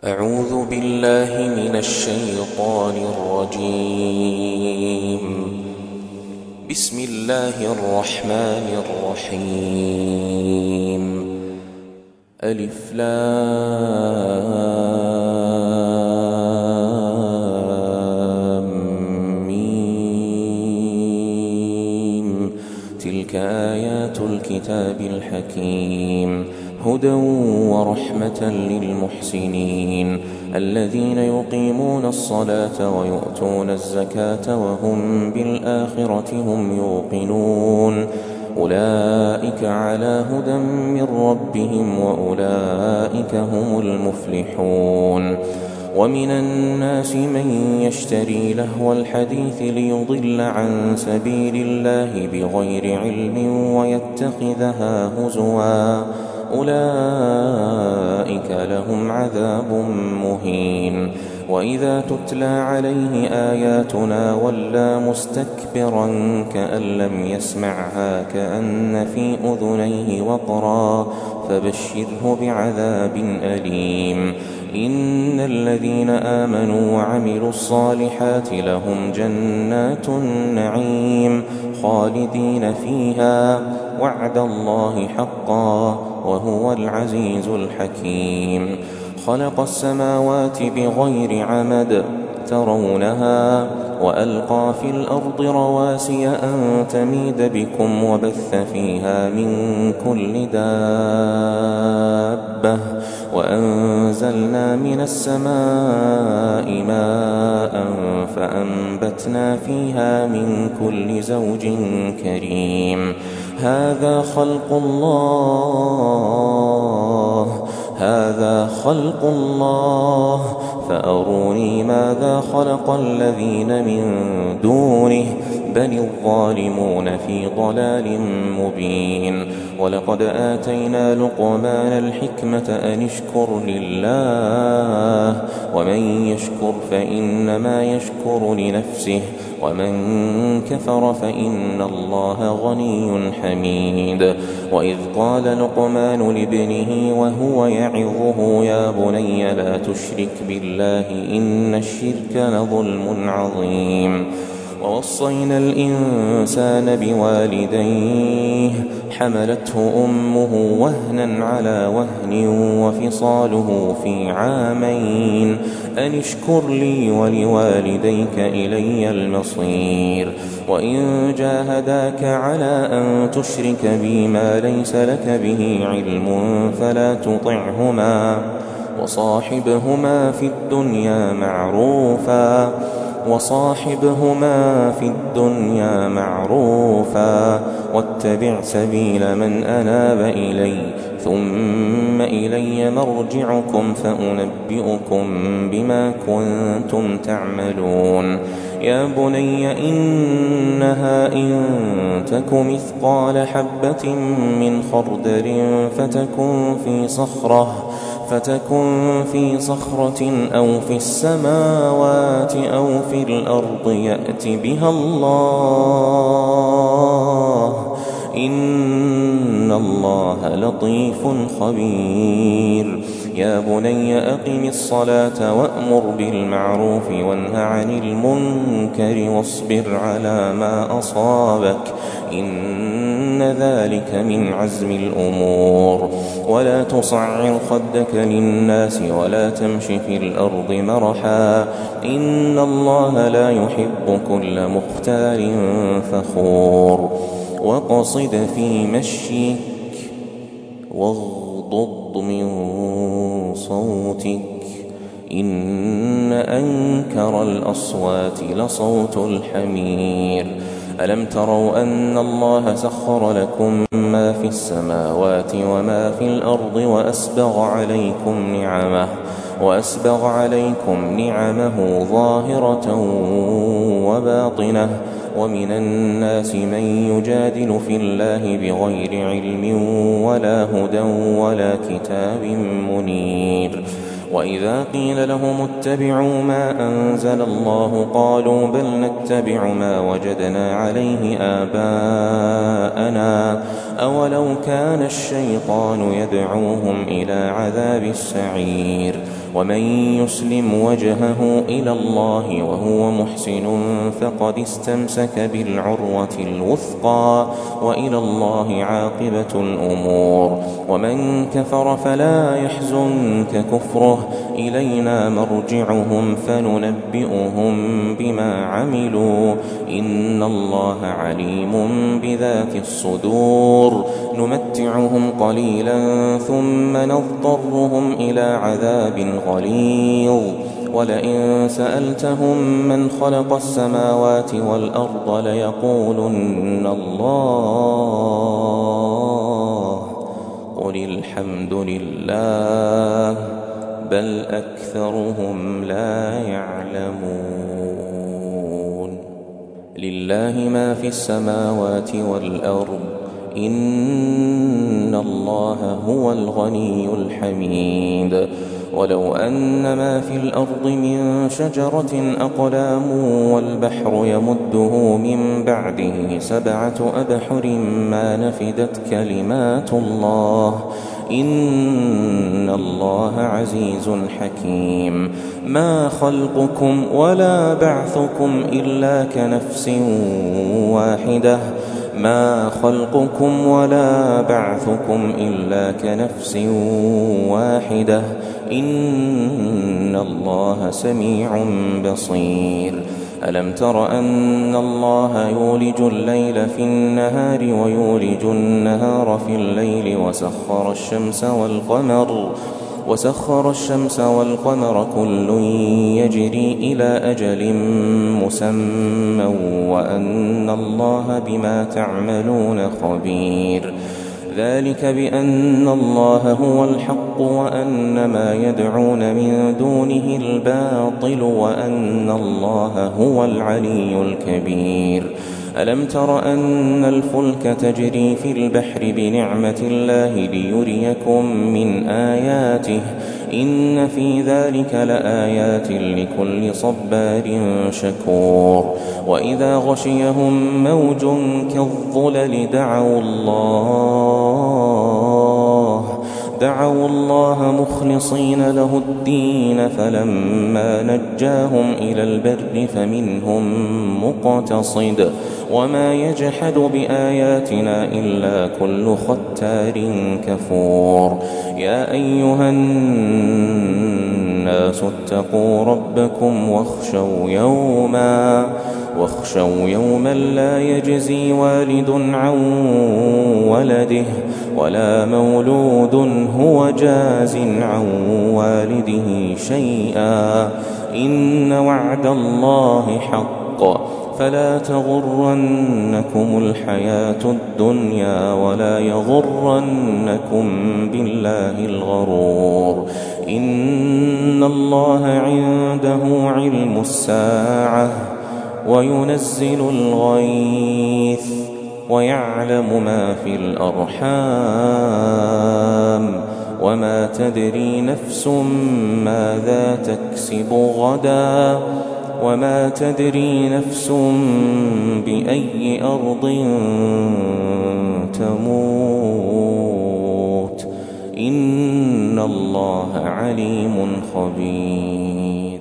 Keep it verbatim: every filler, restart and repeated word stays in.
أعوذ بالله من الشيطان الرجيم. بسم الله الرحمن الرحيم. ألف لام ميم. تلك آيات الكتاب الحكيم، هدى ورحمة للمحسنين الذين يقيمون الصلاة ويؤتون الزكاة وهم بالآخرة هم يوقنون. أولئك على هدى من ربهم وأولئك هم المفلحون. ومن الناس من يشتري لهو الحديث ليضل عن سبيل الله بغير علم ويتخذها هزوا، أولئك لهم عذاب مهين. وإذا تتلى عليه آياتنا ولى مستكبرا كأن لم يسمعها كأن في أذنيه وقرا، فبشره بعذاب أليم. إن الذين آمنوا وعملوا الصالحات لهم جنات النعيم خالدين فيها، وعد الله حقا وهو العزيز الحكيم. خلق السماوات بغير عمد ترونها وألقى في الأرض رواسي أن تميد بكم وبث فيها من كل دابة، وأنزلنا من السماء ماء فأنبتنا فيها من كل زوج كريم. هذا خلق الله هذا خلق الله فأروني ماذا خلق الذين من دونه، بل الظالمون في ضلال مبين. ولقد آتينا لقمان الحكمة أن اشكر لله، ومن يشكر فإنما يشكر لنفسه، ومن كفر فإن الله غني حميد. وإذ قال لقمان لابنه وهو يعظه يا بني لا تشرك بالله إن الشرك لظلم عظيم. ووصينا الإنسان بوالديه حملته أمه وهنا على وهن وفصاله في عامين أن اشكر لي ولوالديك إلي المصير. وإن جاهداك على أن تشرك بي ما ليس لك به علم فلا تطعهما، وصاحبهما في الدنيا معروفا وصاحبهما في الدنيا معروفا واتبع سبيل من أناب إلي ثم إلي مرجعكم فأنبئكم بما كنتم تعملون. يا بني إنها إن تك مثقال حبة من خردل فتكن في صخرة فتكن في صخرة أو في السماوات أو في الأرض يأت بها الله، إن الله لطيف خبير. يا بني أقم الصلاة وأمر بالمعروف وانه عن المنكر واصبر على ما أصابك، إن ذلك من عزم الأمور. ولا تصعر خدك للناس ولا تمش في الأرض مرحا، إن الله لا يحب كل مختال فخور. وقصد في مشيك واغضض من صوتك، إن أنكر الأصوات لصوت الحمير. ألم تروا أن الله سخر لكم ما في السماوات وما في الأرض وأسبغ عليكم نعمه وأسبغ عليكم نعمه ظاهرة وباطنة. ومن الناس من يجادل في الله بغير علم ولا هدى ولا كتاب منير. وإذا قيل لهم اتبعوا ما أنزل الله قالوا بل نتبع ما وجدنا عليه آباءنا أولو كان الشيطان يدعوهم إلى عذاب السعير. ومن يسلم وجهه إلى الله وهو محسن فقد استمسك بالعروة الوثقى وإلى الله عاقبة الأمور. ومن كفر فلا يحزنك كفره إلينا مرجعهم فننبئهم بما عملوا إن الله عليم بذات الصدور. نمتعهم قليلا ثم نضطرهم إلى عذاب غليظ ولئن سألتهم من خلق السماوات والأرض ليقولن الله قل الحمد لله بل أكثرهم لا يعلمون. لله ما في السماوات والأرض إن الله هو الغني الحميد. ولو أن ما في الأرض من شجرة أقلام والبحر يمده من بعده سبعة أبحر ما نفدت كلمات الله إن الله عزيز حكيم. ما خلقكم ولا بعثكم إلا كنفس واحدة ما خلقكم ولا بعثكم إلا كنفس واحدة إن الله سميع بصير. ألم تر أن الله يولج الليل في النهار ويولج النهار في الليل وسخر الشمس والقمر وسخر الشمس والقمر كل يجري إلى أجل مسمى وأن الله بما تعملون خبير. ذلك بأن الله هو الحق وأن ما يدعون من دونه الباطل وأن الله هو العلي الكبير. ألم تر أن الفلك تجري في البحر بنعمة الله ليريكم من آياته إن في ذلك لآيات لكل صبار شكور. وإذا غشيهم موج كالظلل دعوا الله دعوا الله مخلصين له الدين فلما نجاهم إلى البر فمنهم مقتصد وما يجحد بآياتنا إلا كل ختار كفور. يا أيها الناس اتقوا ربكم واخشوا يوما واخشوا يوما لا يجزي والد عن ولده ولا مولود هو جاز عن والده شيئا إن وعد الله حق فلا تغرنكم الحياة الدنيا ولا يغرنكم بالله الغرور. إن الله عنده علم الساعة وينزل الغيث ويعلم ما في الأرحام وما تدري نفس ماذا تكسب غدا وما تدري نفس بأي أرض تموت إن الله عليم خبير.